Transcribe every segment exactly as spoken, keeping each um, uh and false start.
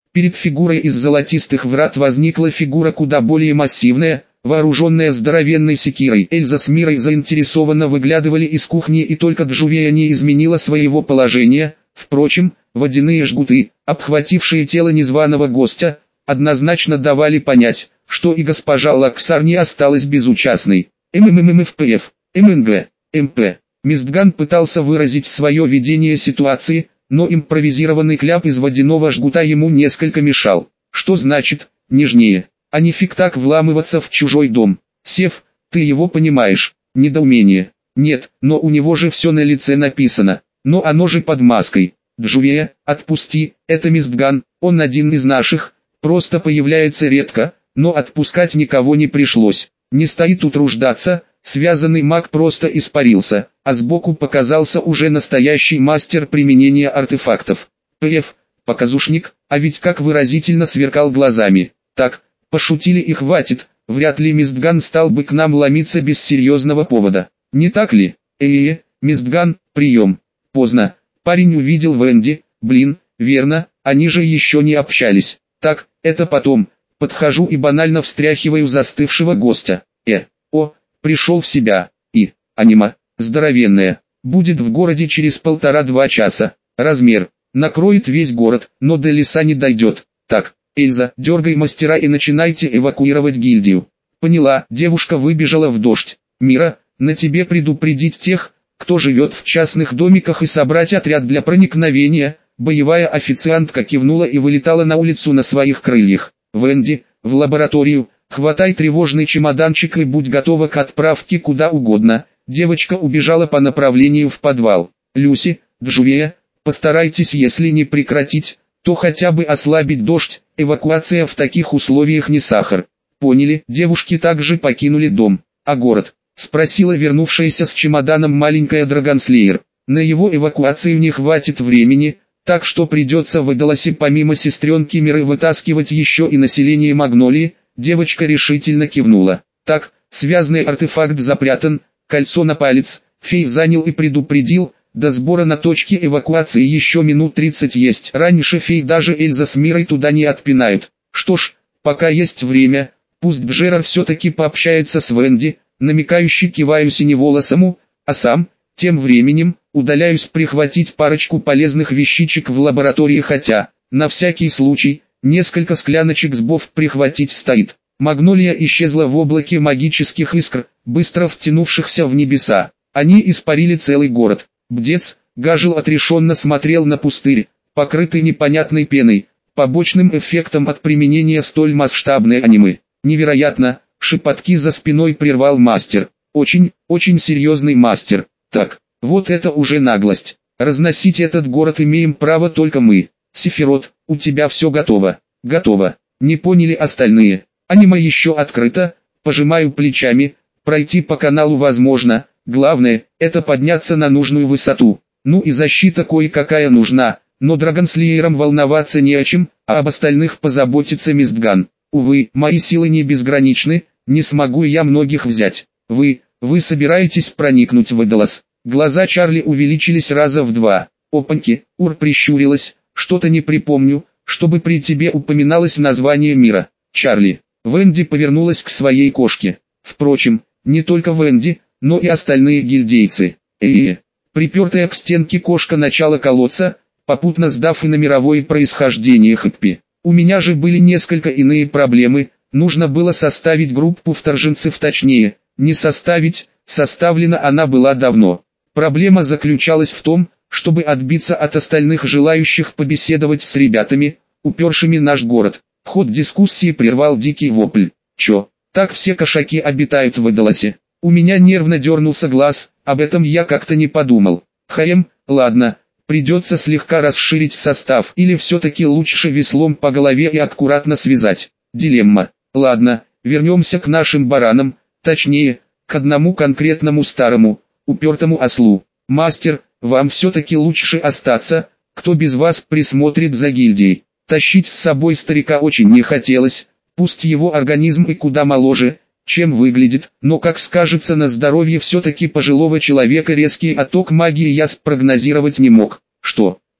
Перед фигурой из золотистых врат возникла фигура куда более массивная, вооруженная здоровенной секирой. Эльза с Мирой заинтересованно выглядывали из кухни, и только Джувия не изменила своего положения. Впрочем, водяные жгуты, обхватившие тело незваного гостя, однозначно давали понять, что и госпожа Лаксар не осталась безучастной. МММФПФ, МНГ, МП. Мистган пытался выразить свое видение ситуации, но импровизированный кляп из водяного жгута ему несколько мешал. Что значит «нежнее»? А нифиг так вламываться в чужой дом. Сев, ты его понимаешь. Недоумение. Нет, но у него же все на лице написано. Но оно же под маской. Джувия, отпусти, это Мистган, он один из наших, просто появляется редко, но отпускать никого не пришлось. Не стоит утруждаться, связанный маг просто испарился, а сбоку показался уже настоящий мастер применения артефактов. ПФ, показушник, а ведь как выразительно сверкал глазами. Так, пошутили и хватит, вряд ли Мистган стал бы к нам ломиться без серьезного повода. Не так ли? Э-э, Мистган, прием. Поздно. Парень увидел Венди, блин, верно, они же еще не общались. Так, это потом. Подхожу и банально встряхиваю застывшего гостя. Э, о, пришел в себя. И, анима, здоровенная, будет в городе через полтора-два часа. Размер, накроет весь город, но до леса не дойдет. Так, Эльза, дергай мастера и начинайте эвакуировать гильдию. Поняла, девушка выбежала в дождь. Мира, на тебе предупредить тех, кто живет в частных домиках, и собрать отряд для проникновения. Боевая официантка кивнула и вылетала на улицу на своих крыльях. Венди, в лабораторию, хватай тревожный чемоданчик и будь готова к отправке куда угодно. Девочка убежала по направлению в подвал. Люси, Джувия, постарайтесь, если не прекратить, то хотя бы ослабить дождь. Эвакуация в таких условиях не сахар. Поняли, девушки также покинули дом. А город? Спросила вернувшаяся с чемоданом маленькая Драгонслеер. На его эвакуацию не хватит времени, так что придется в Эдаласе помимо сестренки Миры вытаскивать еще и население Магнолии. Девочка решительно кивнула. Так, связанный артефакт запрятан, кольцо на палец, фей занял и предупредил, до сбора на точке эвакуации еще минут тридцать есть. Раньше фей даже Эльза с Мирой туда не отпинают. Что ж, пока есть время, пусть Джерар все-таки пообщается с Венди. Намекающе киваю синеволосому, а сам, тем временем, удаляюсь прихватить парочку полезных вещичек в лаборатории, хотя, на всякий случай, несколько скляночек с бов прихватить стоит. Магнолия исчезла в облаке магических искр, быстро втянувшихся в небеса. Они испарили целый город. Бдец, Гажил отрешенно смотрел на пустырь, покрытый непонятной пеной, побочным эффектом от применения столь масштабной анимы. Невероятно! Шепотки за спиной прервал мастер. Очень, очень серьезный мастер. Так, вот это уже наглость. Разносить этот город имеем право только мы. Сефирот, у тебя все готово. Готово. Не поняли остальные. Анима еще открыто. Пожимаю плечами. Пройти по каналу возможно. Главное, это подняться на нужную высоту. Ну и защита кое-какая нужна. Но Драгонслеерам волноваться не о чем, а об остальных позаботится Мистган. Увы, мои силы не безграничны. Не смогу я многих взять. Вы, вы собираетесь проникнуть в Эдалас? Глаза Чарли увеличились раза в два. Опаньки, Ур прищурилась, что-то не припомню, чтобы при тебе упоминалось название мира. Чарли. Венди повернулась к своей кошке. Впрочем, не только Венди, но и остальные гильдейцы. Э-э-э. Припертая к стенке кошка начала колоться, попутно сдав и на мировое происхождение Хэппи. У меня же были несколько иные проблемы. Нужно было составить группу вторженцев, точнее, не составить, составлена она была давно. Проблема заключалась в том, чтобы отбиться от остальных желающих побеседовать с ребятами, упершими наш город. Ход дискуссии прервал дикий вопль. Чё, так все кошаки обитают в Эдаласе? У меня нервно дернулся глаз, об этом я как-то не подумал. Хаем, ладно, придется слегка расширить состав, или все-таки лучше веслом по голове и аккуратно связать. Дилемма. Ладно, вернемся к нашим баранам, точнее, к одному конкретному старому, упертому ослу. Мастер, вам все-таки лучше остаться, кто без вас присмотрит за гильдией. Тащить с собой старика очень не хотелось, пусть его организм и куда моложе, чем выглядит, но как скажется на здоровье все-таки пожилого человека резкий отток магии я спрогнозировать не мог. Что,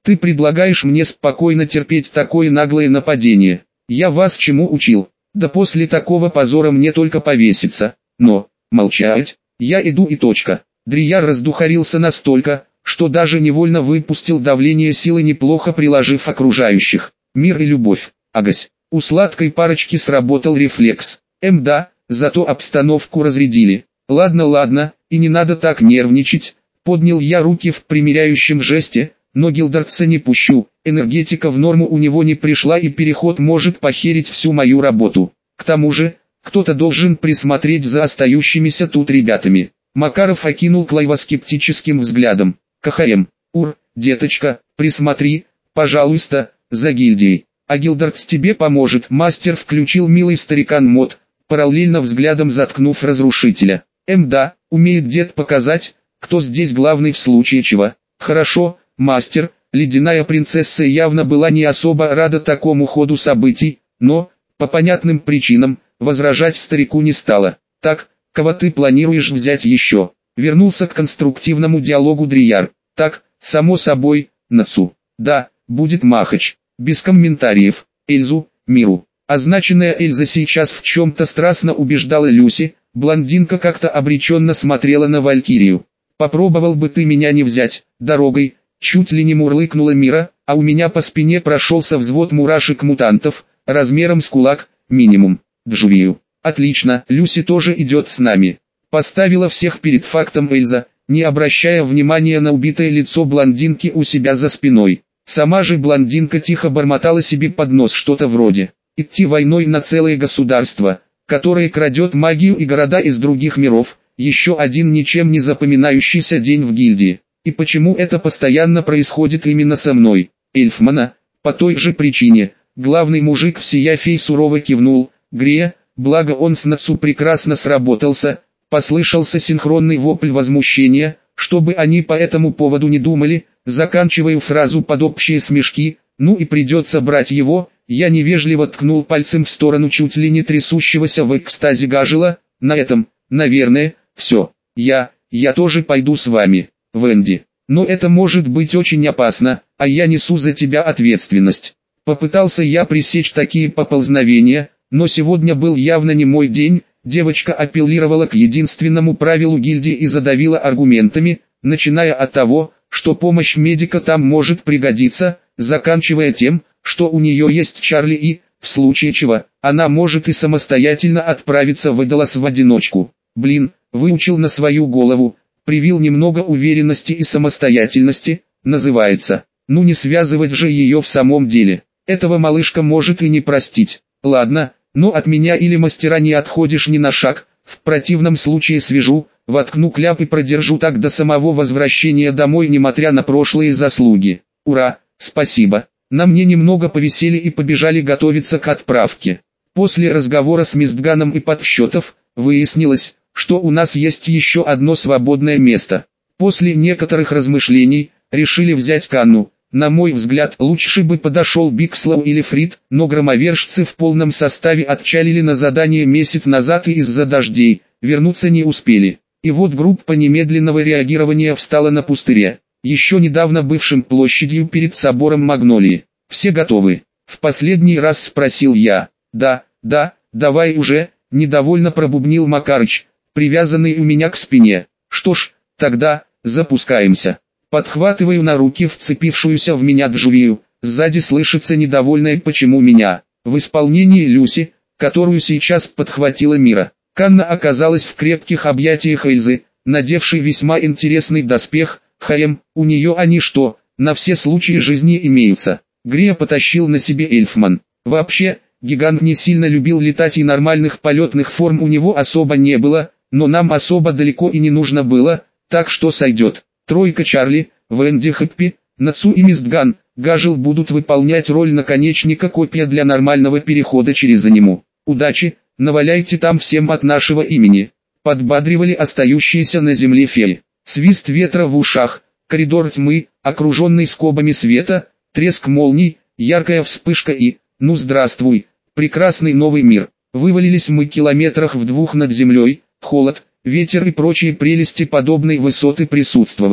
Ты предлагаешь мне спокойно терпеть такое наглое нападение. Я вас чему учил? Да после такого позора мне только повеситься. Но, молчать, я иду и точка. Дрияр раздухарился настолько, что даже невольно выпустил давление силы, неплохо приложив окружающих. Мир и любовь. Агась. У сладкой парочки сработал рефлекс. Эм да, зато обстановку разрядили. Ладно, ладно, и не надо так нервничать. Поднял я руки в примиряющем жесте, но Гилдертса не пущу. Энергетика в норму у него не пришла, и переход может похерить всю мою работу. К тому же, кто-то должен присмотреть за остающимися тут ребятами. Макаров окинул Клайва скептическим взглядом. КХМ. Ур, деточка, присмотри, пожалуйста, за гильдией. А Гилдертс тебе поможет. Мастер включил милый старикан мод, параллельно взглядом заткнув разрушителя. Эм да, умеет дед показать, кто здесь главный в случае чего. Хорошо, мастер. Ледяная принцесса явно была не особо рада такому ходу событий, но, по понятным причинам, возражать старику не стала. Так, кого ты планируешь взять еще? Вернулся к конструктивному диалогу Дрияр. Так, само собой, Нацу. Да, будет Махач. Без комментариев. Эльзу, Миру. Означенная Эльза сейчас в чем-то страстно убеждала Люси. Блондинка как-то обреченно смотрела на Валькирию. Попробовал бы ты меня не взять, дорогой. Чуть ли не мурлыкнула Мира, а у меня по спине прошелся взвод мурашек-мутантов, размером с кулак, минимум. Джувию. Отлично, Люси тоже идет с нами. Поставила всех перед фактом Эльза, не обращая внимания на убитое лицо блондинки у себя за спиной. Сама же блондинка тихо бормотала себе под нос что-то вроде: «Идти войной на целое государство, которое крадет магию и города из других миров, еще один ничем не запоминающийся день в гильдии. И почему это постоянно происходит именно со мной? Эльфмана, по той же причине». Главный мужик всея фей сурово кивнул. Грея, благо он с Нацу прекрасно сработался, послышался синхронный вопль возмущения, чтобы они по этому поводу не думали, заканчивая фразу под общие смешки. Ну и придется брать его. Я невежливо ткнул пальцем в сторону чуть ли не трясущегося в экстазе Гажела. На этом, наверное, все. Я, я тоже пойду с вами, Венди. Но это может быть очень опасно, а я несу за тебя ответственность. Попытался я пресечь такие поползновения, но сегодня был явно не мой день. Девочка апеллировала к единственному правилу гильдии и задавила аргументами, начиная от того, что помощь медика там может пригодиться, заканчивая тем, что у нее есть Чарли и, в случае чего, она может и самостоятельно отправиться в Эдалас в одиночку. Блин, выучил на свою голову, привил немного уверенности и самостоятельности, называется. Ну не связывать же ее в самом деле. Этого малышка может и не простить. Ладно, но от меня или мастера не отходишь ни на шаг, в противном случае свяжу, воткну кляп и продержу так до самого возвращения домой, несмотря на прошлые заслуги. Ура, спасибо. На мне немного повесели и побежали готовиться к отправке. После разговора с Мистганом и подсчетов, выяснилось, что у нас есть еще одно свободное место. После некоторых размышлений, решили взять Канну. На мой взгляд, лучше бы подошел Бикслоу или Фрид, но громовержцы в полном составе отчалили на задание месяц назад и из-за дождей, вернуться не успели. И вот группа немедленного реагирования встала на пустыре, еще недавно бывшим площадью перед собором Магнолии. «Все готовы?» — в последний раз спросил я. «Да, да, давай уже», — недовольно пробубнил Макарыч, привязанный у меня к спине. «Что ж, тогда, запускаемся». Подхватываю на руки вцепившуюся в меня Джувию, сзади слышится недовольное «почему меня?», в исполнении Люси, которую сейчас подхватила Мира. Канна оказалась в крепких объятиях Эльзы, надевшей весьма интересный доспех. ХМ, у нее они что, на все случаи жизни имеются. Грея потащил на себе Эльфман. Вообще, гигант не сильно любил летать и нормальных полетных форм у него особо не было, но нам особо далеко и не нужно было, так что сойдет. Тройка Чарли, Венди Хэппи, Нацу и Мистган, Гажел будут выполнять роль наконечника копья для нормального перехода через аниму. Удачи, наваляйте там всем от нашего имени. Подбадривали остающиеся на земле феи. Свист ветра в ушах, коридор тьмы, окруженный скобами света, треск молний, яркая вспышка и, ну здравствуй, прекрасный новый мир. Вывалились мы километрах в двух над землей, холод, ветер и прочие прелести подобной высоты присутствовали.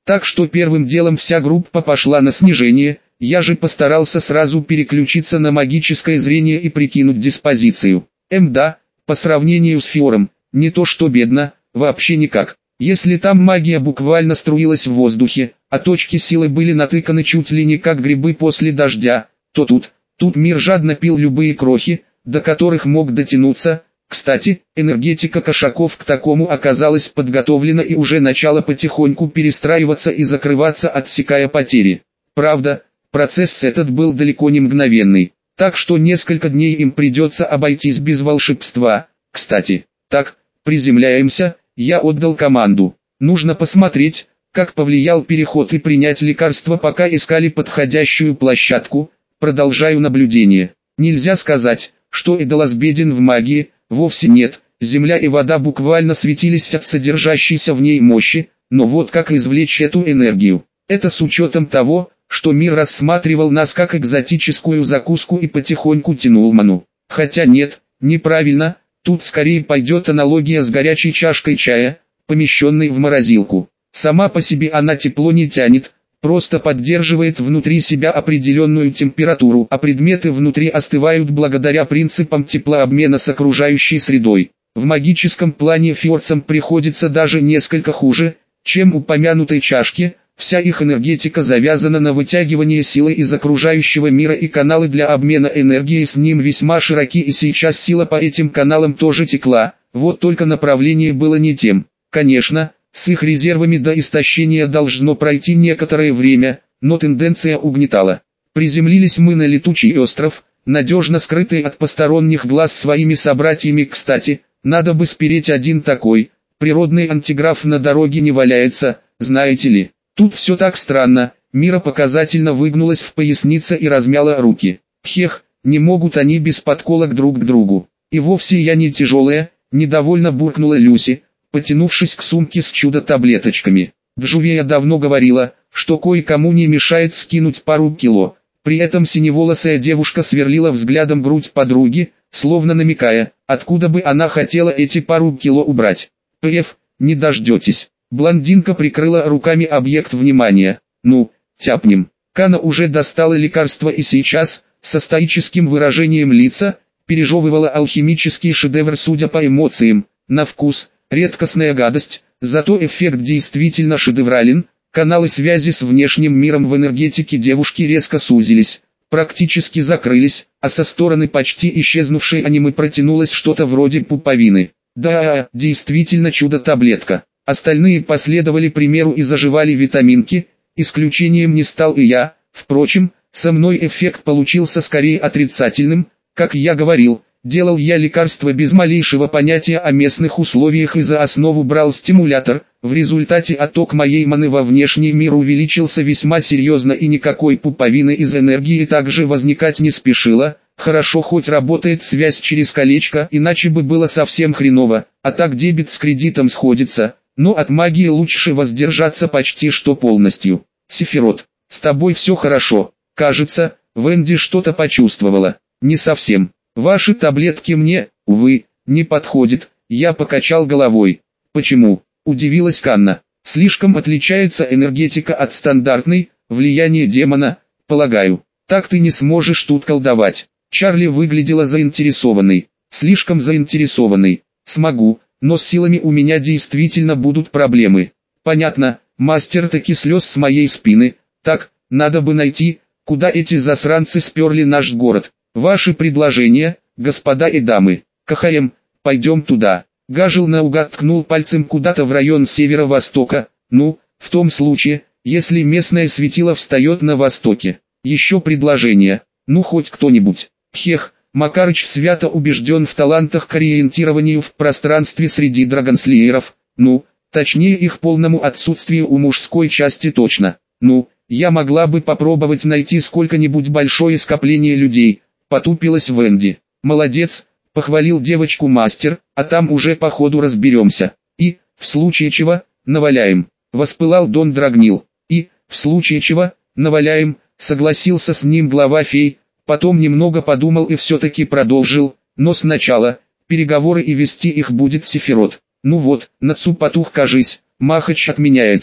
Так что первым делом вся группа пошла на снижение, я же постарался сразу переключиться на магическое зрение и прикинуть диспозицию. Мда, по сравнению с Фиором, не то что бедно, вообще никак. Если там магия буквально струилась в воздухе, а точки силы были натыканы чуть ли не как грибы после дождя, то тут, тут мир жадно пил любые крохи, до которых мог дотянуться. Кстати, энергетика кошаков к такому оказалась подготовлена и уже начала потихоньку перестраиваться и закрываться, отсекая потери. Правда, процесс этот был далеко не мгновенный, так что несколько дней им придется обойтись без волшебства. Кстати, так, приземляемся, я отдал команду. Нужно посмотреть, как повлиял переход и принять лекарство, пока искали подходящую площадку. Продолжаю наблюдение. Нельзя сказать, что Эдалас беден в магии, вовсе нет. Земля и вода буквально светились от содержащейся в ней мощи, но вот как извлечь эту энергию? Это с учетом того, что мир рассматривал нас как экзотическую закуску и потихоньку тянул ману. Хотя нет, неправильно, тут скорее пойдет аналогия с горячей чашкой чая, помещенной в морозилку. Сама по себе она тепло не тянет, просто поддерживает внутри себя определенную температуру, а предметы внутри остывают благодаря принципам теплообмена с окружающей средой. В магическом плане фиорцам приходится даже несколько хуже, чем упомянутой чашке. Вся их энергетика завязана на вытягивание силы из окружающего мира, и каналы для обмена энергией с ним весьма широки, и сейчас сила по этим каналам тоже текла, вот только направление было не тем. Конечно, с их резервами до истощения должно пройти некоторое время, но тенденция угнетала. Приземлились мы на летучий остров, надежно скрытый от посторонних глаз своими собратьями. Кстати, надо бы спереть один такой, природный антиграф на дороге не валяется, знаете ли. Тут все так странно, Мира показательно выгнулась в пояснице и размяла руки. Хех, не могут они без подколок друг к другу. И вовсе я не тяжелая, недовольно буркнула Люси, потянувшись к сумке с чудо-таблеточками. Джувея давно говорила, что кое-кому не мешает скинуть пару кило. При этом синеволосая девушка сверлила взглядом грудь подруги, словно намекая, откуда бы она хотела эти пару кило убрать. «Пф, не дождетесь». Блондинка прикрыла руками объект внимания. «Ну, тяпнем». Кана уже достала лекарство и сейчас, со стоическим выражением лица, пережевывала алхимический шедевр. Судя по эмоциям, на вкус, редкостная гадость, зато эффект действительно шедеврален. Каналы связи с внешним миром в энергетике девушки резко сузились, практически закрылись, а со стороны почти исчезнувшей анимы протянулось что-то вроде пуповины. Да, действительно чудо-таблетка. Остальные последовали примеру и заживали витаминки, исключением не стал и я. Впрочем, со мной эффект получился скорее отрицательным. Как я говорил, делал я лекарство без малейшего понятия о местных условиях и за основу брал стимулятор. В результате отток моей маны во внешний мир увеличился весьма серьезно, и никакой пуповины из энергии также возникать не спешила. Хорошо хоть работает связь через колечко, иначе бы было совсем хреново, а так дебет с кредитом сходится. Но от магии лучше воздержаться почти что полностью. Сефирот, с тобой все хорошо. Кажется, Венди что-то почувствовала. Не совсем. Ваши таблетки мне, увы, не подходят. Я покачал головой. Почему? Удивилась Канна. Слишком отличается энергетика от стандартной, влияние демона, полагаю. Так ты не сможешь тут колдовать. Чарли выглядела заинтересованной. Слишком заинтересованной. Смогу. Но с силами у меня действительно будут проблемы. Понятно, мастер таки слез с моей спины. Так, надо бы найти, куда эти засранцы сперли наш город. Ваши предложения, господа и дамы. КХМ, пойдем туда. Гажил наугад ткнул пальцем куда-то в район северо-востока. Ну, в том случае, если местное светило встает на востоке. Еще предложение. Ну хоть кто-нибудь. Хех. Макарыч свято убежден в талантах к ориентированию в пространстве среди драгонслееров, ну, точнее их полному отсутствию у мужской части точно. Ну, я могла бы попробовать найти сколько-нибудь большое скопление людей, потупилась Венди. Молодец, похвалил девочку мастер, а там уже по ходу разберемся. И, в случае чего, наваляем, воспылал Дон Драгнил. И, в случае чего, наваляем, согласился с ним глава фей. Потом немного подумал и все-таки продолжил, но сначала, переговоры и вести их будет Сефирот. Ну вот, Нацу потух, кажись, Махач отменяется.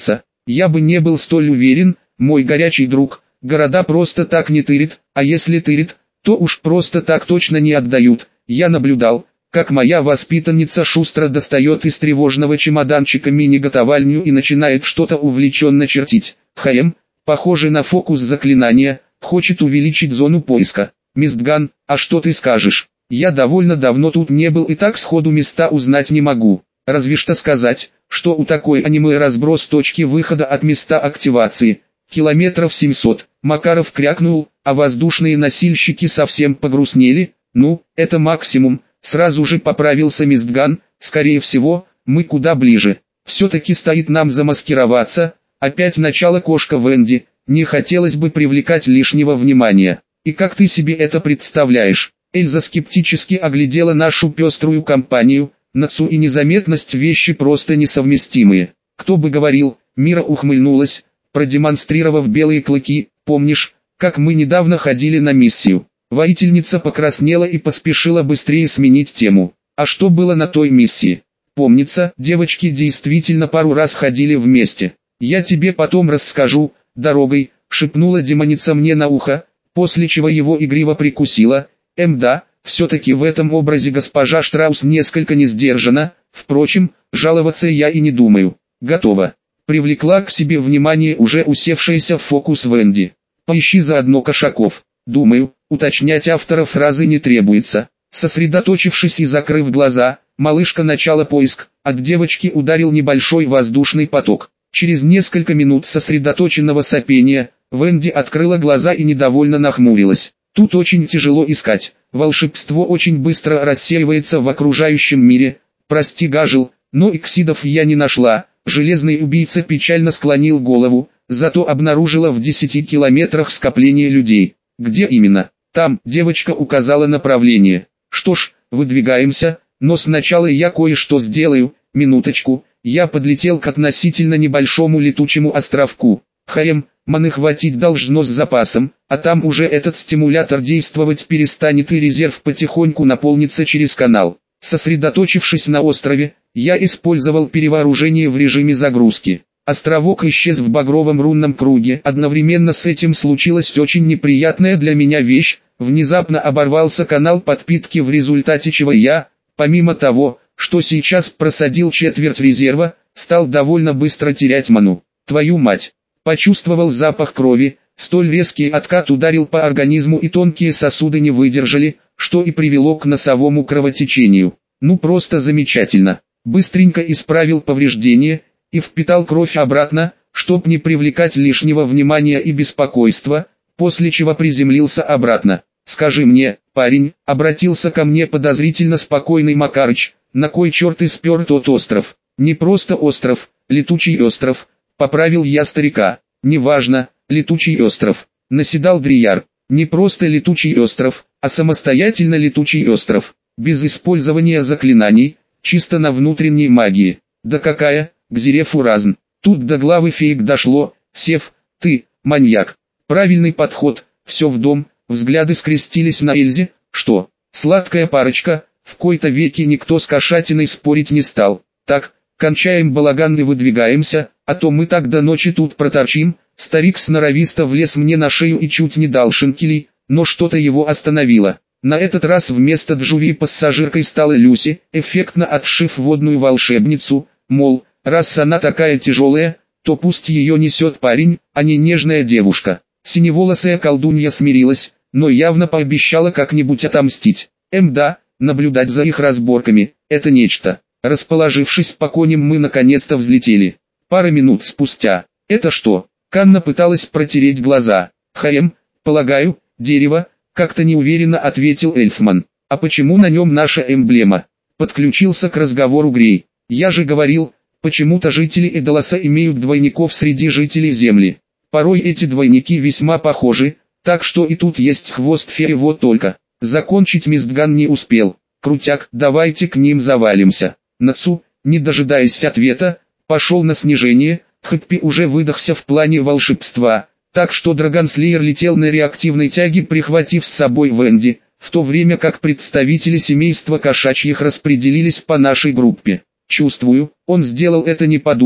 Я бы не был столь уверен, мой горячий друг. Города просто так не тырят, а если тырят, то уж просто так точно не отдают. Я наблюдал, как моя воспитанница шустро достает из тревожного чемоданчика мини-готовальню и начинает что-то увлеченно чертить. Хм, похоже на фокус заклинания, хочет увеличить зону поиска. Мистган, а что ты скажешь? Я довольно давно тут не был и так сходу места узнать не могу. Разве что сказать, что у такой аниме разброс точки выхода от места активации. Километров семьсот. Макаров крякнул, а воздушные носильщики совсем погрустнели. Ну, это максимум. Сразу же поправился Мистган, скорее всего, мы куда ближе. Все-таки стоит нам замаскироваться. Опять начало кошка Венди. Не хотелось бы привлекать лишнего внимания. И как ты себе это представляешь? Эльза скептически оглядела нашу пеструю компанию. Нацу и незаметность вещи просто несовместимые. Кто бы говорил, Мира ухмыльнулась, продемонстрировав белые клыки. Помнишь, как мы недавно ходили на миссию? Воительница покраснела и поспешила быстрее сменить тему. А что было на той миссии? Помнится, девочки действительно пару раз ходили вместе. Я тебе потом расскажу, дорогой, шепнула демоница мне на ухо, после чего его игриво прикусила. Эм да, все-таки в этом образе госпожа Штраус несколько не сдержана, впрочем, жаловаться я и не думаю. Готово. Привлекла к себе внимание уже усевшаяся в фокус Венди. Поищи заодно кошаков. Думаю, уточнять автора фразы не требуется. Сосредоточившись и закрыв глаза, малышка начала поиск, от девочки ударил небольшой воздушный поток. Через несколько минут сосредоточенного сопения, Венди открыла глаза и недовольно нахмурилась. Тут очень тяжело искать, волшебство очень быстро рассеивается в окружающем мире. Прости, Гажил, но эксидов я не нашла. Железный убийца печально склонил голову, зато обнаружила в десяти километрах скопление людей. Где именно? Там, девочка указала направление. Что ж, выдвигаемся, но сначала я кое-что сделаю. Минуточку, я подлетел к относительно небольшому летучему островку. Хм, маны хватить должно с запасом, а там уже этот стимулятор действовать перестанет и резерв потихоньку наполнится через канал. Сосредоточившись на острове, я использовал перевооружение в режиме загрузки. Островок исчез в багровом рунном круге. Одновременно с этим случилась очень неприятная для меня вещь. Внезапно оборвался канал подпитки, в результате чего я, помимо того, что сейчас просадил четверть резерва, стал довольно быстро терять ману. Твою мать! Почувствовал запах крови, столь резкий откат ударил по организму и тонкие сосуды не выдержали, что и привело к носовому кровотечению. Ну просто замечательно. Быстренько исправил повреждение и впитал кровь обратно, чтоб не привлекать лишнего внимания и беспокойства, после чего приземлился обратно. «Скажи мне, парень», — обратился ко мне подозрительно спокойный Макарыч, «на кой черт ты спер тот остров?» «Не просто остров, летучий остров», — поправил я старика. «Неважно, летучий остров», — наседал Дрияр. «Не просто летучий остров, а самостоятельно летучий остров, без использования заклинаний, чисто на внутренней магии». «Да какая, Гзиреф Уразн!» Тут до главы феек дошло. «Сев, ты, маньяк». Правильный подход, все в дом. Взгляды скрестились на Эльзе. Что, сладкая парочка? В кои-то веки никто с кошатиной спорить не стал. Так, кончаем балаган и выдвигаемся, а то мы так до ночи тут проторчим. Старик сноровисто влез мне на шею и чуть не дал шинкелей, но что-то его остановило. На этот раз вместо Джуви пассажиркой стала Люси, эффектно отшив водную волшебницу, мол, раз она такая тяжелая, то пусть ее несет парень, а не нежная девушка. Синеволосая колдунья смирилась, но явно пообещала как-нибудь отомстить. Эм да, наблюдать за их разборками – это нечто. Расположившись по коням, мы наконец-то взлетели. Пара минут спустя. Это что? Канна пыталась протереть глаза. Хм, полагаю, дерево, как-то неуверенно ответил Эльфман. А почему на нем наша эмблема? Подключился к разговору Грей. Я же говорил, почему-то жители Эдолоса имеют двойников среди жителей Земли. Порой эти двойники весьма похожи, так что и тут есть хвост феи, вот только. Закончить Мистган не успел. Крутяк, давайте к ним завалимся. Нацу, не дожидаясь ответа, пошел на снижение. Хэппи уже выдохся в плане волшебства, так что Драгонслеер летел на реактивной тяге, прихватив с собой Венди, в то время как представители семейства кошачьих распределились по нашей группе. Чувствую, он сделал это не подумав,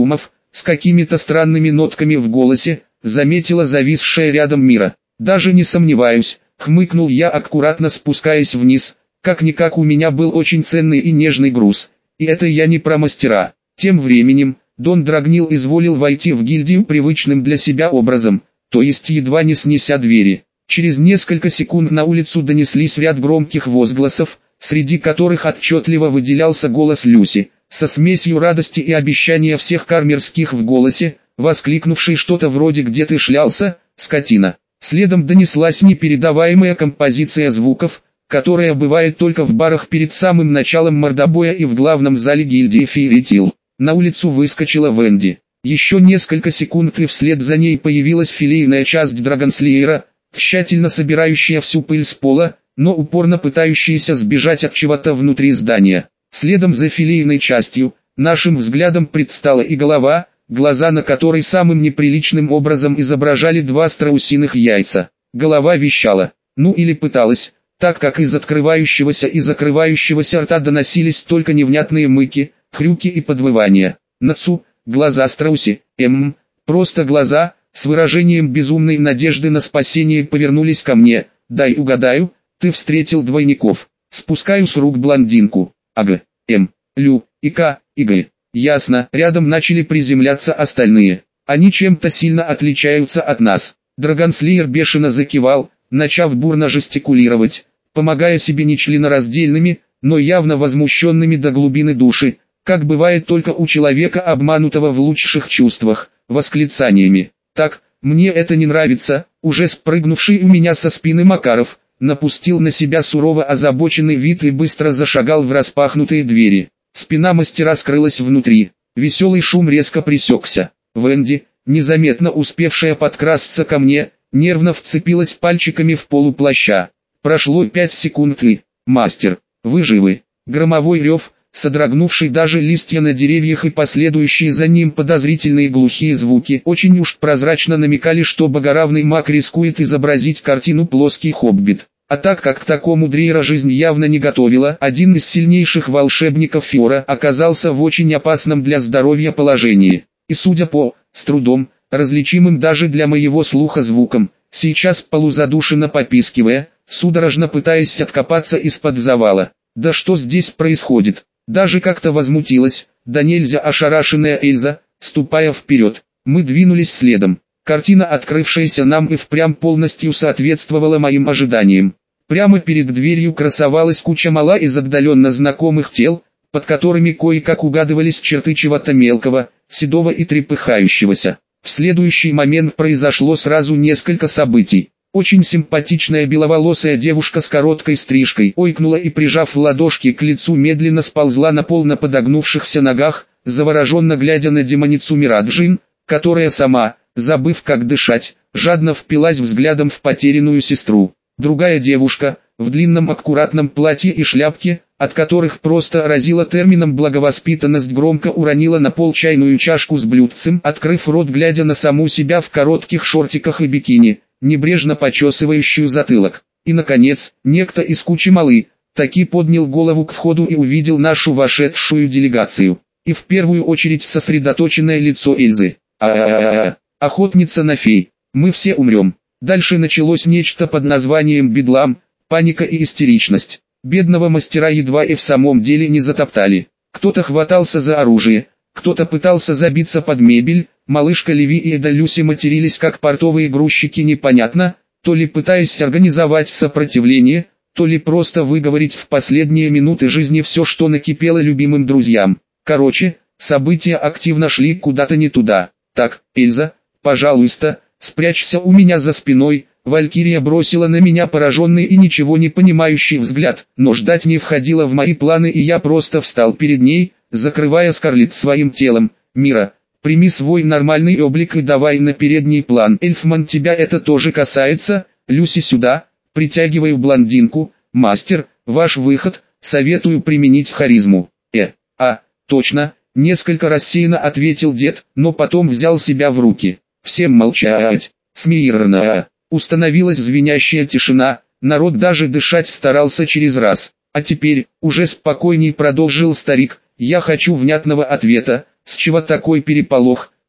с какими-то странными нотками в голосе, заметила зависшая рядом Мира. «Даже не сомневаюсь», — хмыкнул я, аккуратно спускаясь вниз, «как-никак у меня был очень ценный и нежный груз, и это я не про мастера». Тем временем, Дон Драгнил изволил войти в гильдию привычным для себя образом, то есть едва не снеся двери. Через несколько секунд на улицу донеслись ряд громких возгласов, среди которых отчетливо выделялся голос Люси, со смесью радости и обещания всех кармерских в голосе, воскликнувший что-то вроде «Где ты шлялся, скотина?». Следом донеслась непередаваемая композиция звуков, которая бывает только в барах перед самым началом мордобоя и в главном зале гильдии Фейритил. На улицу выскочила Венди. Еще несколько секунд и вслед за ней появилась филейная часть Драгонслеера, тщательно собирающая всю пыль с пола, но упорно пытающаяся сбежать от чего-то внутри здания. Следом за филейной частью, нашим взглядом предстала и голова, глаза на которой самым неприличным образом изображали два страусиных яйца. Голова вещала, ну или пыталась, так как из открывающегося и закрывающегося рта доносились только невнятные мыки, хрюки и подвывания. Нацу, глаза страуси, эм, просто глаза, с выражением безумной надежды на спасение повернулись ко мне. «Дай угадаю, ты встретил двойников». Спускаю с рук блондинку. Ага, М, Лю, и К, и Г. Ясно, рядом начали приземляться остальные. Они чем-то сильно отличаются от нас. Драгонслеер бешено закивал, начав бурно жестикулировать, помогая себе нечленораздельными, но явно возмущенными до глубины души, как бывает только у человека, обманутого в лучших чувствах, восклицаниями. «Так, мне это не нравится», уже спрыгнувший у меня со спины Макаров, напустил на себя сурово озабоченный вид и быстро зашагал в распахнутые двери. Спина мастера скрылась внутри, веселый шум резко пресекся. Венди, незаметно успевшая подкрасться ко мне, нервно вцепилась пальчиками в полу плаща. Прошло пять секунд и... «Мастер, вы живы?» Громовой рев, содрогнувший даже листья на деревьях и последующие за ним подозрительные глухие звуки, очень уж прозрачно намекали, что богоравный маг рискует изобразить картину «Плоский хоббит». А так как к такому Дрейра жизнь явно не готовила, один из сильнейших волшебников Фиора оказался в очень опасном для здоровья положении. И судя по, с трудом, различимым даже для моего слуха звукам, сейчас полузадушенно попискивая, судорожно пытаясь откопаться из-под завала. Да что здесь происходит? Даже как-то возмутилась, да нельзя ошарашенная Эльза, ступая вперед. Мы двинулись следом. Картина, открывшаяся нам, и впрямь полностью соответствовала моим ожиданиям. Прямо перед дверью красовалась куча мала из отдаленно знакомых тел, под которыми кое-как угадывались черты чего-то мелкого, седого и трепыхающегося. В следующий момент произошло сразу несколько событий. Очень симпатичная беловолосая девушка с короткой стрижкой ойкнула и, прижав ладошки к лицу, медленно сползла на пол на подогнувшихся ногах, завороженно глядя на демоницу Мираджин, которая сама, забыв как дышать, жадно впилась взглядом в потерянную сестру. Другая девушка, в длинном аккуратном платье и шляпке, от которых просто разила термином благовоспитанность, громко уронила на пол чайную чашку с блюдцем, открыв рот, глядя на саму себя в коротких шортиках и бикини, небрежно почесывающую затылок. И, наконец, некто из кучи малы, таки поднял голову к входу и увидел нашу вошедшую делегацию. И в первую очередь сосредоточенное лицо Эльзы. А-а-а-а, охотница на фей, мы все умрем. Дальше началось нечто под названием бедлам, паника и истеричность. Бедного мастера едва и в самом деле не затоптали. Кто-то хватался за оружие, кто-то пытался забиться под мебель. Малышка Леви и Эда Люси матерились как портовые грузчики, непонятно, то ли пытаясь организовать сопротивление, то ли просто выговорить в последние минуты жизни все, что накипело любимым друзьям. Короче, события активно шли куда-то не туда. «Так, Эльза, пожалуйста, спрячься у меня за спиной». Валькирия бросила на меня пораженный и ничего не понимающий взгляд, но ждать не входило в мои планы, и я просто встал перед ней, закрывая Скарлетт своим телом. «Мира, прими свой нормальный облик и давай на передний план. Эльфман, тебя это тоже касается. Люси, сюда». Притягиваю блондинку. «Мастер, ваш выход, советую применить харизму». «Э, а, точно», несколько рассеянно ответил дед, но потом взял себя в руки. «Всем молчать. Смирно». Установилась звенящая тишина, народ даже дышать старался через раз. «А теперь, уже спокойней продолжил старик, я хочу внятного ответа, с чего такой переполох,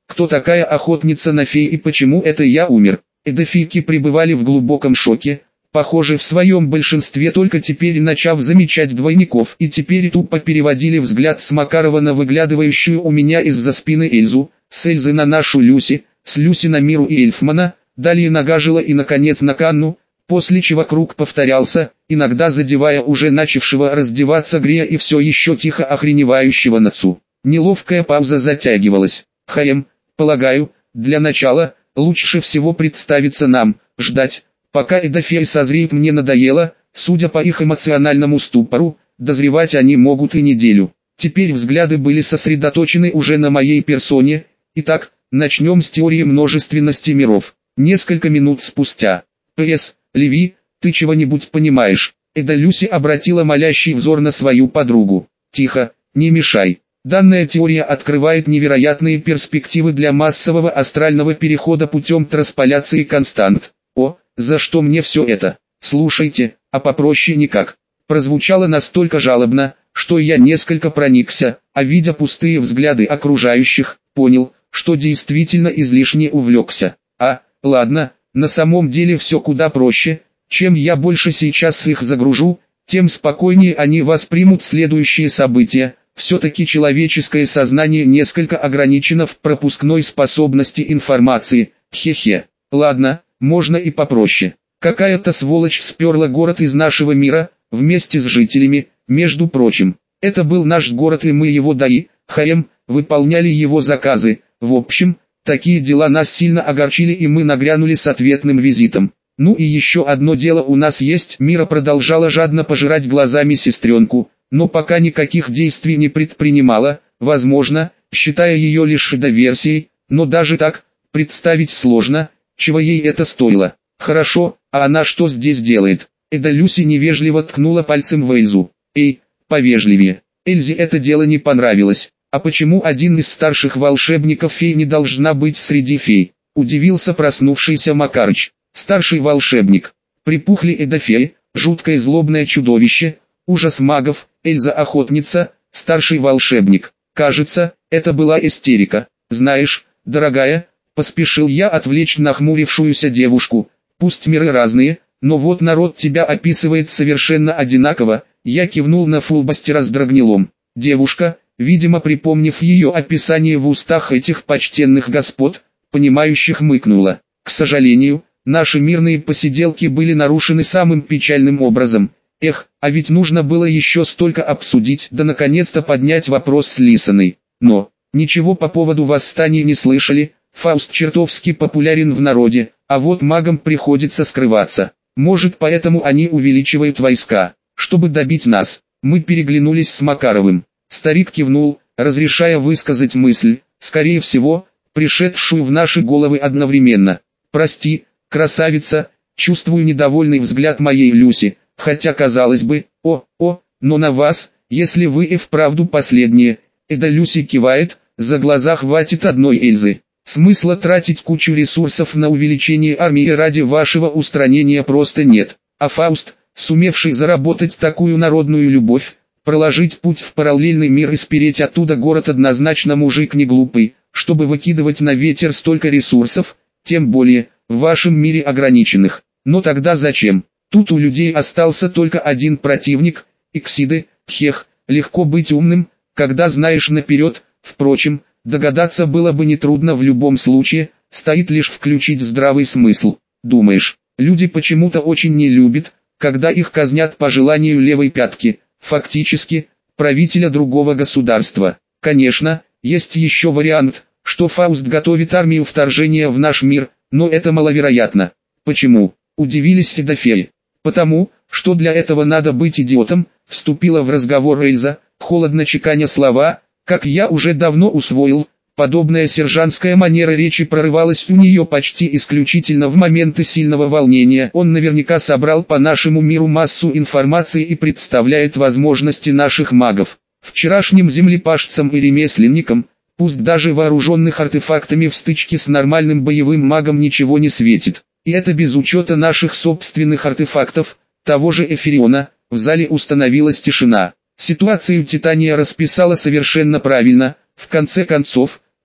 Кто такая охотница на фей и почему это я умер? Эдофийки пребывали в глубоком шоке, похоже в своем большинстве только теперь начав замечать двойников, и теперь тупо переводили взгляд с Макарова на выглядывающую у меня из-за спины Эльзу, с Эльзы на нашу Люси, с Люси на Миру и Эльфмана, далее на Гажела и наконец на Канну, после чего круг повторялся, иногда задевая уже начавшего раздеваться Грея и все еще тихо охреневающего Нацу. Неловкая пауза затягивалась. Хаем, полагаю, для начала, лучше всего представиться нам, ждать, пока Эдофей созреет. Мне надоело, судя по их эмоциональному ступору, дозревать они могут и неделю. Теперь взгляды были сосредоточены уже на моей персоне. Итак, начнем с теории множественности миров. Несколько минут спустя. П.С. Леви, ты чего-нибудь понимаешь? Эда Люси обратила молящий взор на свою подругу. Тихо, не мешай. Данная теория открывает невероятные перспективы для массового астрального перехода путем трансполяции констант. О, за что мне все это? Слушайте, а попроще никак. Прозвучало настолько жалобно, что я несколько проникся, а видя пустые взгляды окружающих, понял, что действительно излишне увлекся. А, ладно, на самом деле все куда проще. Чем я больше сейчас их загружу, тем спокойнее они воспримут следующие события. Все-таки человеческое сознание несколько ограничено в пропускной способности информации. Хе-хе. Ладно, можно и попроще. Какая-то сволочь сперла город из нашего мира, вместе с жителями, между прочим. Это был наш город и мы его даи, хаем, выполняли его заказы. В общем, такие дела нас сильно огорчили и мы нагрянули с ответным визитом. Ну и еще одно дело у нас есть. Мира продолжала жадно пожирать глазами сестренку, но пока никаких действий не предпринимала, возможно, считая ее лишь доверсией, но даже так, представить сложно, чего ей это стоило. Хорошо, а она что здесь делает? Эда Люси невежливо ткнула пальцем в Эльзу. Эй, повежливее. Эльзе это дело не понравилось. А почему один из старших волшебников фей не должна быть среди фей? Удивился проснувшийся Макарыч. Старший волшебник. Припухли Эдофеи, жуткое злобное чудовище, ужас магов, Эльза охотница, старший волшебник. Кажется, это была истерика. Знаешь, дорогая, поспешил я отвлечь нахмурившуюся девушку. Пусть миры разные, но вот народ тебя описывает совершенно одинаково. Я кивнул на фулбастера с драгнилом. Девушка, видимо припомнив ее описание в устах этих почтенных господ, понимающих мыкнула. К сожалению, наши мирные посиделки были нарушены самым печальным образом. Эх, а ведь нужно было еще столько обсудить, да наконец-то поднять вопрос с Лисаной. Но, ничего по поводу восстания не слышали, Фауст чертовски популярен в народе, а вот магам приходится скрываться. Может поэтому они увеличивают войска, чтобы добить нас. Мы переглянулись с Макаровым. Старик кивнул, разрешая высказать мысль, скорее всего, пришедшую в наши головы одновременно. Прости, красавица, чувствую недовольный взгляд моей Люси. Хотя казалось бы, о, о, но на вас, если вы и вправду последние. Эда Люси кивает, за глаза хватит одной Эльзы. Смысла тратить кучу ресурсов на увеличение армии ради вашего устранения просто нет. А Фауст, сумевший заработать такую народную любовь, проложить путь в параллельный мир и спереть оттуда город, однозначно мужик не глупый, чтобы выкидывать на ветер столько ресурсов, тем более, в вашем мире ограниченных. Но тогда зачем? Тут у людей остался только один противник, Иксиды. Хех, легко быть умным, когда знаешь наперед. Впрочем, догадаться было бы нетрудно в любом случае, стоит лишь включить здравый смысл. Думаешь, люди почему-то очень не любят, когда их казнят по желанию левой пятки, фактически, правителя другого государства. Конечно, есть еще вариант, что Фауст готовит армию вторжения в наш мир, но это маловероятно. Почему? Удивились Эдофеи. Потому, что для этого надо быть идиотом, вступила в разговор Эльза, холодно чеканя слова, как я уже давно усвоил. Подобная сержантская манера речи прорывалась у нее почти исключительно в моменты сильного волнения. Он наверняка собрал по нашему миру массу информации и представляет возможности наших магов. Вчерашним землепашцам и ремесленникам, пусть даже вооруженных артефактами в стычке с нормальным боевым магом, ничего не светит. И это без учета наших собственных артефактов, того же Эфириона. В зале установилась тишина. Ситуацию Титания расписала совершенно правильно. В конце концов,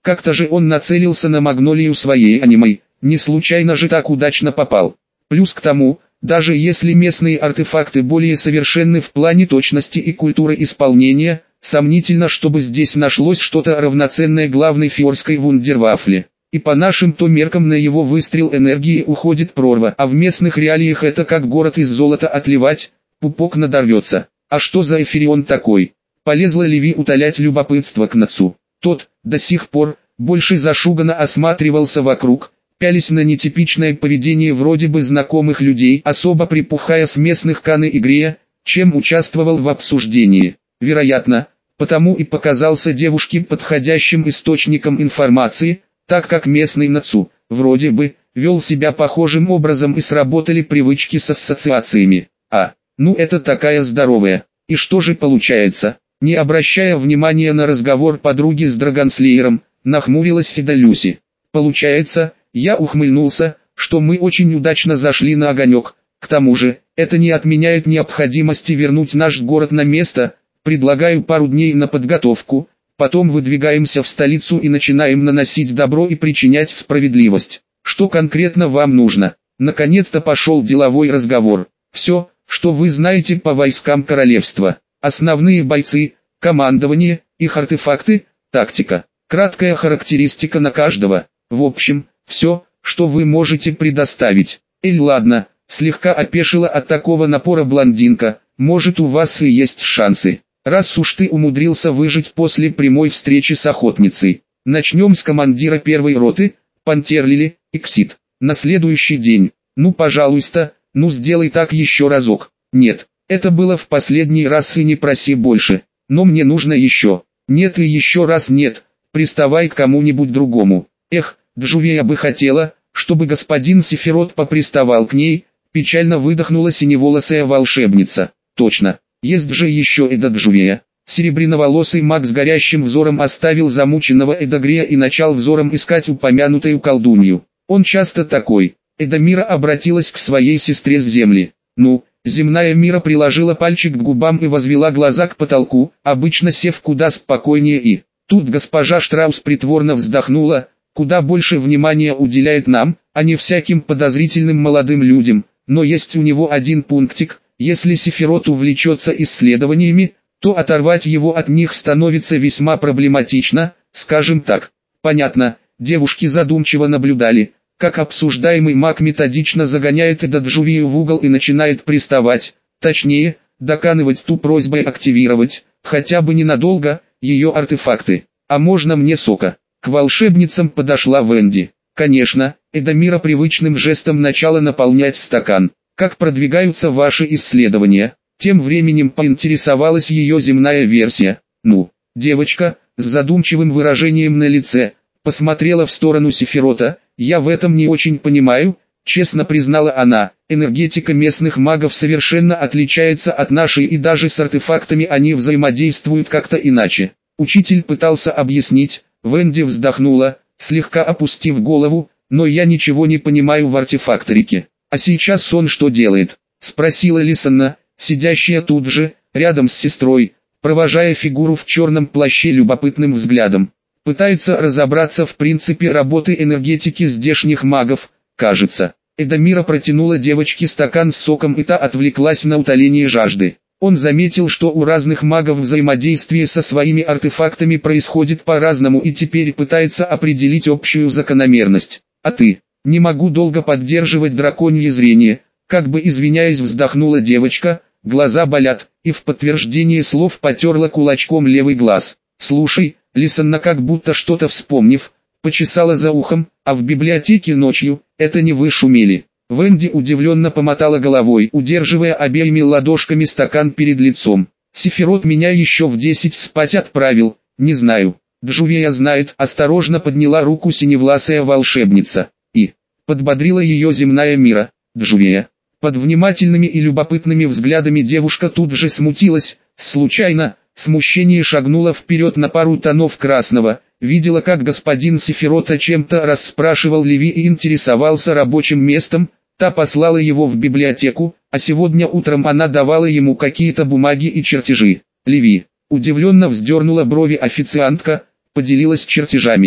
Как-то же он нацелился на Магнолию своей анимой, не случайно же так удачно попал. Плюс к тому, даже если местные артефакты более совершенны в плане точности и культуры исполнения, сомнительно, чтобы здесь нашлось что-то равноценное главной фиорской вундервафле. И по нашим-то меркам на его выстрел энергии уходит прорва, а в местных реалиях это как город из золота отливать, пупок надорвется. А что за эфирион такой? Полезла Леви утолять любопытство к Нацу. Тот, до сих пор, больше зашуганно осматривался вокруг, пялись на нетипичное поведение вроде бы знакомых людей, особо припухая с местных Каны и Грея, чем участвовал в обсуждении. Вероятно, потому и показался девушке подходящим источником информации, так как местный Нацу, вроде бы, вел себя похожим образом и сработали привычки с ассоциациями. А, ну это такая здоровая. И что же получается? Не обращая внимания на разговор подруги с Драгонслеером, нахмурилась Фида Люси. Получается, я ухмыльнулся, что мы очень удачно зашли на огонек. К тому же, это не отменяет необходимости вернуть наш город на место. Предлагаю пару дней на подготовку, потом выдвигаемся в столицу и начинаем наносить добро и причинять справедливость. Что конкретно вам нужно? Наконец-то пошел деловой разговор. Все, что вы знаете по войскам королевства. Основные бойцы, командование, их артефакты, тактика. Краткая характеристика на каждого. В общем, все, что вы можете предоставить. Эль, ладно, слегка опешила от такого напора блондинка, может у вас и есть шансы. Раз уж ты умудрился выжить после прямой встречи с охотницей. Начнем с командира первой роты, Пантерлили, Иксид. На следующий день. Ну пожалуйста, ну сделай так еще разок. Нет, это было в последний раз и не проси больше. Но мне нужно еще. Нет и еще раз нет, приставай к кому-нибудь другому. Эх, Джувея бы хотела, чтобы господин Сефирот поприставал к ней, печально выдохнула синеволосая волшебница. Точно. Есть же еще Эда Джувея. Серебряноволосый маг с горящим взором оставил замученного Эдагрея и начал взором искать упомянутую колдунью. Он часто такой. Эдамира обратилась к своей сестре с земли. Ну, земная Мира приложила пальчик к губам и возвела глаза к потолку, обычно сев куда спокойнее и... Тут госпожа Штраус притворно вздохнула, куда больше внимания уделяет нам, а не всяким подозрительным молодым людям, но есть у него один пунктик. Если Сефирот увлечется исследованиями, то оторвать его от них становится весьма проблематично, скажем так. Понятно, девушки задумчиво наблюдали, как обсуждаемый маг методично загоняет Эдаджувию в угол и начинает приставать, точнее, доканывать ту просьбой активировать, хотя бы ненадолго, ее артефакты. А можно мне сока? К волшебницам подошла Венди. Конечно, Эдамира привычным жестом начала наполнять стакан. Как продвигаются ваши исследования? Тем временем поинтересовалась ее земная версия. Ну, девочка, с задумчивым выражением на лице, посмотрела в сторону Сефирота. Я в этом не очень понимаю, честно признала она. Энергетика местных магов совершенно отличается от нашей, и даже с артефактами они взаимодействуют как-то иначе. Учитель пытался объяснить, Венди вздохнула, слегка опустив голову, но я ничего не понимаю в артефакторике. «А сейчас он что делает?» – спросила Лисанна, сидящая тут же, рядом с сестрой, провожая фигуру в черном плаще любопытным взглядом. Пытается разобраться в принципе работы энергетики здешних магов, кажется. Эдамира протянула девочке стакан с соком, и та отвлеклась на утоление жажды. Он заметил, что у разных магов взаимодействие со своими артефактами происходит по-разному, и теперь пытается определить общую закономерность. «А ты?» «Не могу долго поддерживать драконье зрение», как бы извиняясь вздохнула девочка, глаза болят, и в подтверждение слов потерла кулачком левый глаз. «Слушай», Лисанна как будто что-то вспомнив, почесала за ухом, «а в библиотеке ночью, это не вы шумели?» Венди удивленно помотала головой, удерживая обеими ладошками стакан перед лицом. «Сефирот меня еще в десять спать отправил, не знаю». «Джувея знает», осторожно подняла руку синевласая волшебница. И подбодрила ее земная Мира. Джувея. Под внимательными и любопытными взглядами девушка тут же смутилась, случайно, смущение шагнула вперед на пару тонов красного, видела, как господин Сефирот о чем-то расспрашивал Леви и интересовался рабочим местом, та послала его в библиотеку, а сегодня утром она давала ему какие-то бумаги и чертежи. Леви удивленно вздернула брови официантка, поделилась чертежами.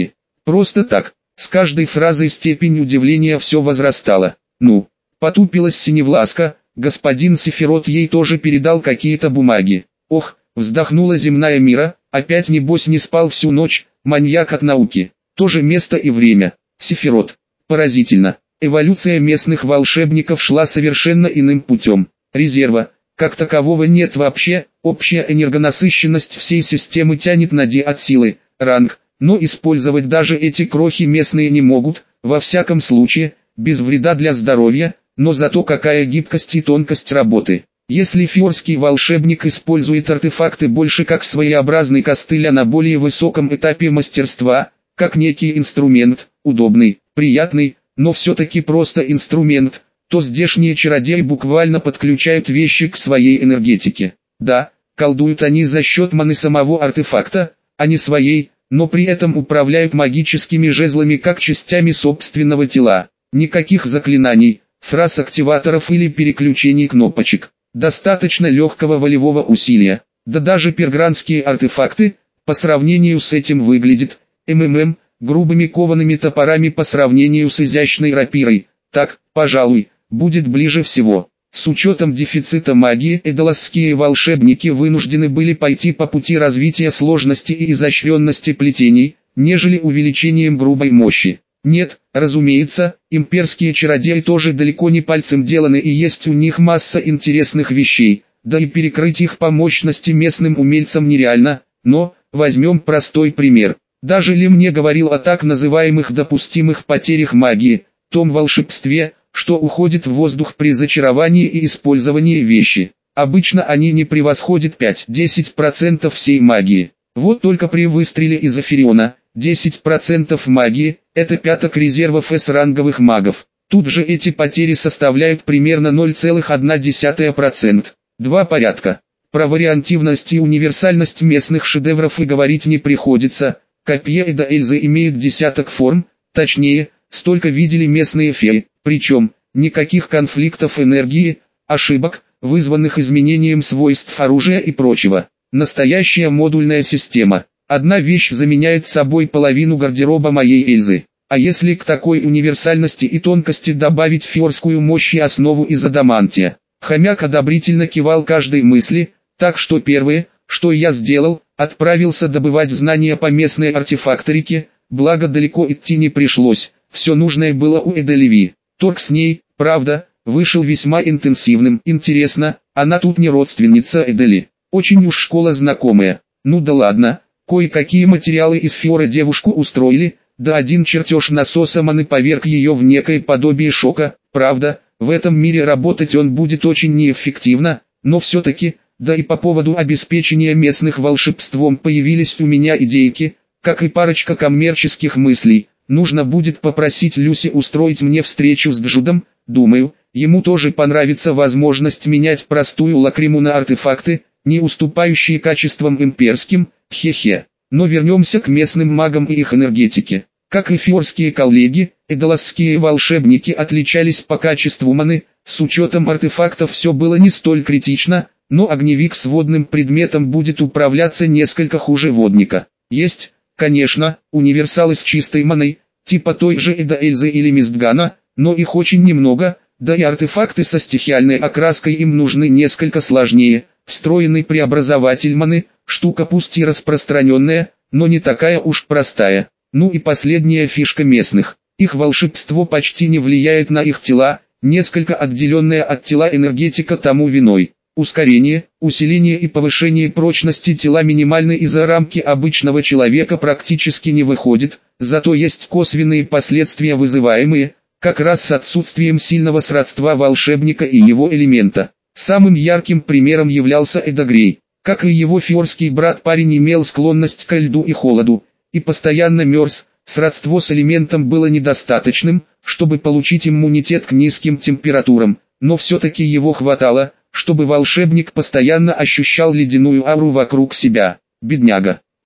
Просто так. С каждой фразой степень удивления все возрастала. Ну, потупилась Синевласка, господин Сефирот ей тоже передал какие-то бумаги. Ох, вздохнула земная Мира, опять небось не спал всю ночь, маньяк от науки. Тоже место и время. Сефирот. Поразительно. Эволюция местных волшебников шла совершенно иным путем. Резерва, как такового нет вообще, общая энергонасыщенность всей системы тянет на Ди от силы, ранг, но использовать даже эти крохи местные не могут, во всяком случае, без вреда для здоровья, но зато какая гибкость и тонкость работы. Если фиорский волшебник использует артефакты больше как своеобразный костыль, а на более высоком этапе мастерства, как некий инструмент, удобный, приятный, но все-таки просто инструмент, то здешние чародеи буквально подключают вещи к своей энергетике. Да, колдуют они за счет маны самого артефакта, а не своей, но при этом управляют магическими жезлами как частями собственного тела. Никаких заклинаний, фраз активаторов или переключений кнопочек. Достаточно легкого волевого усилия. Да даже пергранские артефакты, по сравнению с этим выглядят, МММ, грубыми коваными топорами по сравнению с изящной рапирой. Так, пожалуй, будет ближе всего. С учетом дефицита магии, эдоласские волшебники вынуждены были пойти по пути развития сложности и изощренности плетений, нежели увеличением грубой мощи. Нет, разумеется, имперские чародеи тоже далеко не пальцем деланы и есть у них масса интересных вещей, да и перекрыть их по мощности местным умельцам нереально, но, возьмем простой пример. Даже Ли мне говорил о так называемых допустимых потерях магии, том волшебстве, что уходит в воздух при зачаровании и использовании вещи. Обычно они не превосходят пять-десять процентов всей магии. Вот только при выстреле из Афериона, десять процентов магии, это пяток резервов эс-ранговых магов. Тут же эти потери составляют примерно ноль целых одна десятая процента. Два порядка. Про вариантивность и универсальность местных шедевров и говорить не приходится. Копье Эда Эльзы имеет десяток форм, точнее, столько видели местные феи, причем, никаких конфликтов энергии, ошибок, вызванных изменением свойств оружия и прочего. Настоящая модульная система. Одна вещь заменяет собой половину гардероба моей Эльзы. А если к такой универсальности и тонкости добавить фиорскую мощь и основу из адамантия? Хомяк одобрительно кивал каждой мысли, так что первое, что я сделал, отправился добывать знания по местной артефакторике, благо далеко идти не пришлось, все нужное было у Эделеви. Торг с ней, правда, вышел весьма интенсивным. Интересно, она тут не родственница Эдели? Очень уж школа знакомая. Ну да ладно, кое-какие материалы из фиора девушку устроили, да один чертеж насоса маны поверг ее в некое подобие шока. Правда, в этом мире работать он будет очень неэффективно, но все-таки, да и по поводу обеспечения местных волшебством появились у меня идейки, как и парочка коммерческих мыслей. Нужно будет попросить Люси устроить мне встречу с Джудом, думаю, ему тоже понравится возможность менять простую лакриму на артефакты, не уступающие качествам имперским, хе-хе. Но вернемся к местным магам и их энергетике. Как и фиорские коллеги, эдоласские волшебники отличались по качеству маны, с учетом артефактов все было не столь критично, но огневик с водным предметом будет управляться несколько хуже водника. Есть, конечно, универсалы с чистой маной, типа той же Эда Эльзы или Мистгана, но их очень немного, да и артефакты со стихиальной окраской им нужны несколько сложнее. Встроенный преобразователь маны, штука пусть и распространенная, но не такая уж простая. Ну и последняя фишка местных. Их волшебство почти не влияет на их тела, несколько отделенная от тела энергетика тому виной. Ускорение, усиление и повышение прочности тела минимальны и за рамки обычного человека практически не выходит, зато есть косвенные последствия, вызываемые, как раз с отсутствием сильного сродства волшебника и его элемента. Самым ярким примером являлся Эдогрей. Как и его фиорский брат, парень имел склонность ко льду и холоду, и постоянно мерз. Сродство с элементом было недостаточным, чтобы получить иммунитет к низким температурам, но все-таки его хватало, чтобы волшебник постоянно ощущал ледяную ауру вокруг себя. Бедняга.